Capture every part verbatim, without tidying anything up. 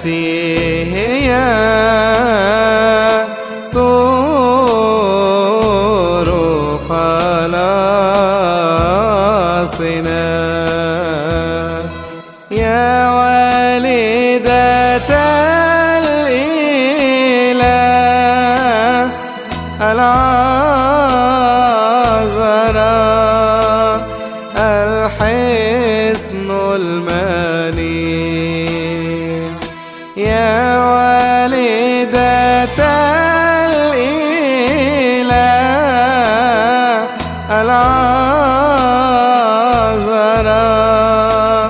أنت هي سور خلاصنا، يا والدة الإله العذراء الحصن المنيع، يا والدة الإله العذراء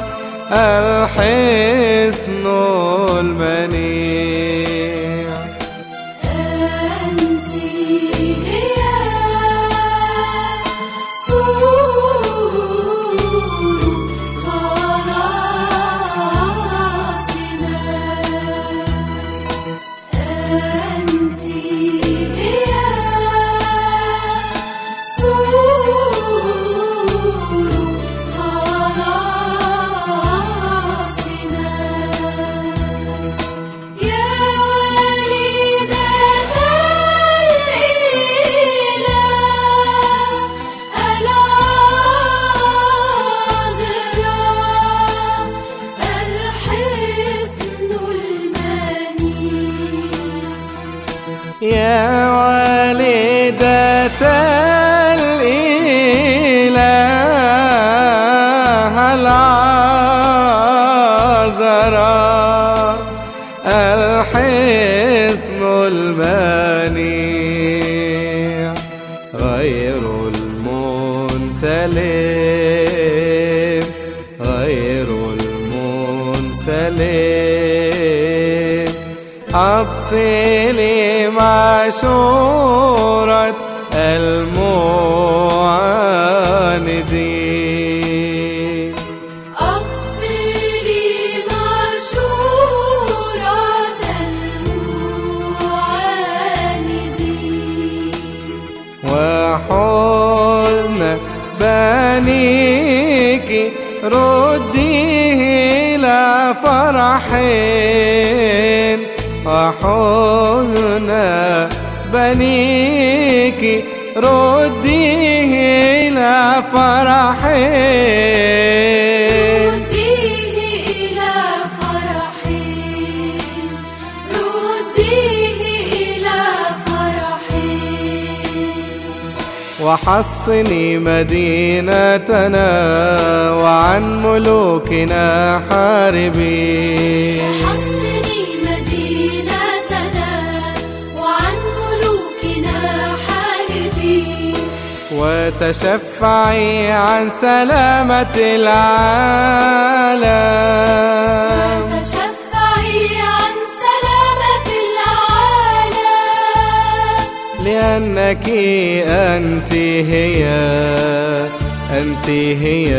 الحصن المنيع. أنت هي سور خلاصنا، أنت هي سور خلاصنا، يا والدة الإله العذراء الحصن المنيع، يا والدة الإله العذراء الحصن المنيع، غير المنسلم غير المنسلم أبطلي معشورة المعاندين، أبطلي معشورة المعاندين، وحزن بنيك رديه إلى فرحين، وحزن بنيك رديه إلى فرحين، رديه إلى فرحين، رديه إلى فرحين، وحصني مدينتنا وعن ملوكنا حاربين، وحصني مدينتنا وعن ملوكنا حاربين، وتشفعي عن سلامة العالم، وتشفعي عن سلامة العالم، لأنك أنت هي أنت هي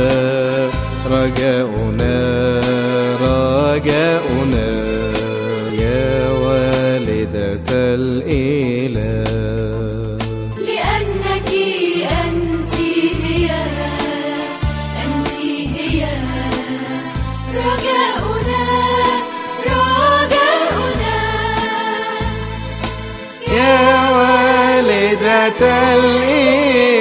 رجاؤنا رجاؤنا، يا والدة الإله، لأنك أنت هي أنت هي رجاؤنا رجاؤنا، يا والدة الإله.